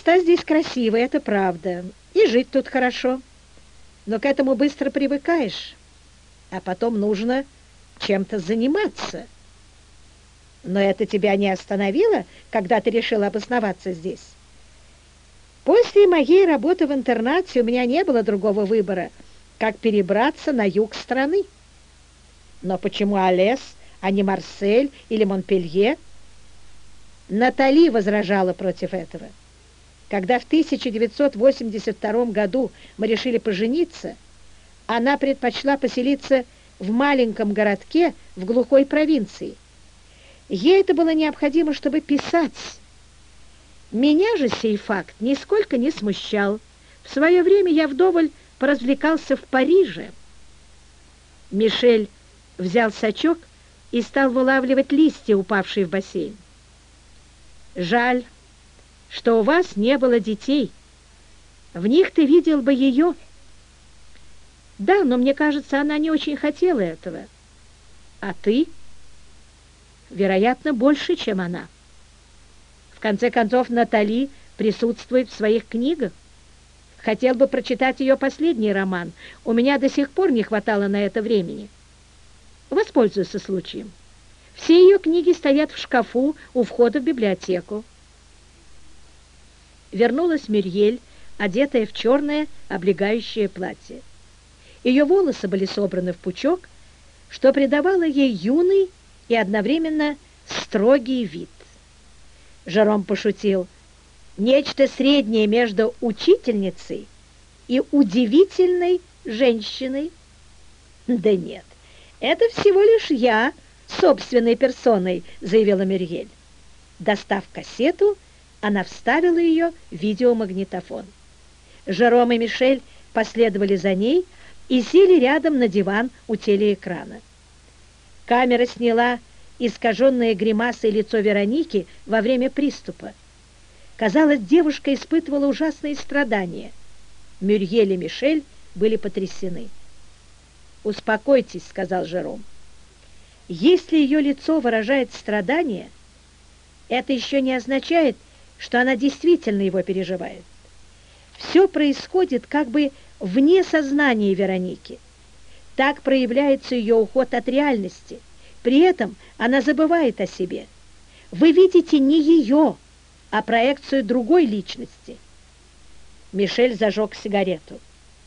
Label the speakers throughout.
Speaker 1: Места здесь красивые, это правда, и жить тут хорошо, но к этому быстро привыкаешь, а потом нужно чем-то заниматься. Но это тебя не остановило, когда ты решила обосноваться здесь? После моей работы в интернате у меня не было другого выбора, как перебраться на юг страны. Но почему Алес, а не Марсель или Монпелье? Натали возражала против этого. Когда в 1982 году мы решили пожениться, она предпочла поселиться в маленьком городке в глухой провинции. Ей это было необходимо, чтобы писать. Меня же сей факт нисколько не смущал. В свое время я вдоволь поразвлекался в Париже. Мишель взял сачок и стал вылавливать листья, упавшие в бассейн. Жаль, что у вас не было детей. В них ты видел бы ее. Да, но мне кажется, она не очень хотела этого. А ты? Вероятно, больше, чем она. В конце концов, Натали присутствует в своих книгах. Хотел бы прочитать ее последний роман. У меня до сих пор не хватало на это времени. Воспользуйся случаем. Все ее книги стоят в шкафу у входа в библиотеку. Вернулась Мюрьель, одетая в черное облегающее платье. Ее волосы были собраны в пучок, что придавало ей юный и одновременно строгий вид. Жером пошутил: нечто среднее между учительницей и удивительной женщиной. Да нет, это всего лишь я собственной персоной, заявила Мюрьель. Достав кассету, она вставила ее в видеомагнитофон. Жером и Мишель последовали за ней и сели рядом на диван у телеэкрана. Камера сняла искаженное гримасой лицо Вероники во время приступа. Казалось, девушка испытывала ужасные страдания. Мюрьель и Мишель были потрясены. «Успокойтесь», — сказал Жером. «Если ее лицо выражает страдания, это еще не означает, что она действительно его переживает. Все происходит как бы вне сознания Вероники. Так проявляется ее уход от реальности. При этом она забывает о себе. Вы видите не ее, а проекцию другой личности». Мишель зажег сигарету.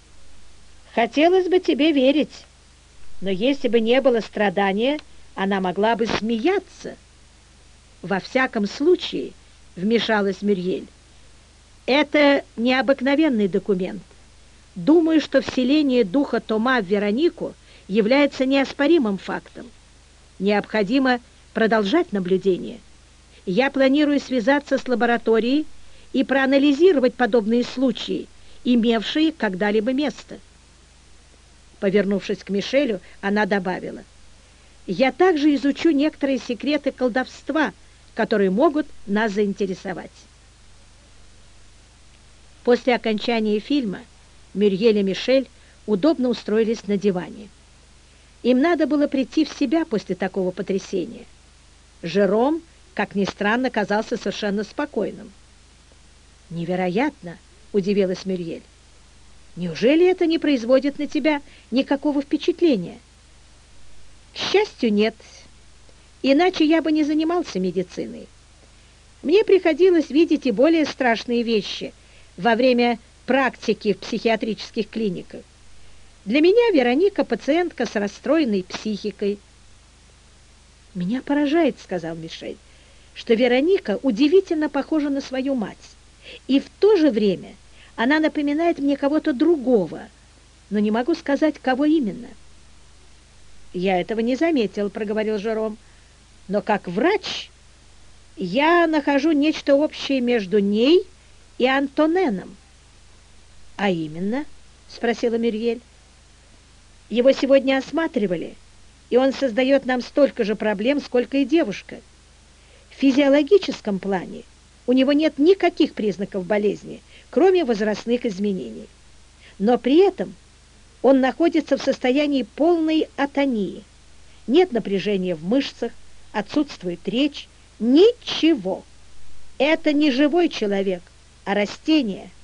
Speaker 1: «Хотелось бы тебе верить, но если бы не было страдания, она могла бы смеяться». «Во всяком случае, — вмешалась Мюрьель, — это необыкновенный документ. Думаю, что вселение духа Тома в Веронику является неоспоримым фактом. Необходимо продолжать наблюдение. Я планирую связаться с лабораторией и проанализировать подобные случаи, имевшие когда-либо место». Повернувшись к Мишелю, она добавила: «Я также изучу некоторые секреты колдовства, которые могут нас заинтересовать». После окончания фильма Мюрьель и Мишель удобно устроились на диване. Им надо было прийти в себя после такого потрясения. Жером, как ни странно, казался совершенно спокойным. «Невероятно!» — удивилась Мюрьель. «Неужели это не производит на тебя никакого впечатления?» «К счастью, нет. Иначе я бы не занимался медициной. Мне приходилось видеть и более страшные вещи во время практики в психиатрических клиниках. Для меня Вероника — пациентка с расстроенной психикой». «Меня поражает, — сказал Мишель, — что Вероника удивительно похожа на свою мать, и в то же время она напоминает мне кого-то другого, но не могу сказать, кого именно». «Я этого не заметил, — проговорил Жером, — но как врач я нахожу нечто общее между ней и Антоненом». «А именно?» — спросила Мюрьель. «Его сегодня осматривали, и он создает нам столько же проблем, сколько и девушка. В физиологическом плане у него нет никаких признаков болезни, кроме возрастных изменений. Но при этом он находится в состоянии полной атонии. Нет напряжения в мышцах, отсутствует речь, ничего. Это не живой человек, а растения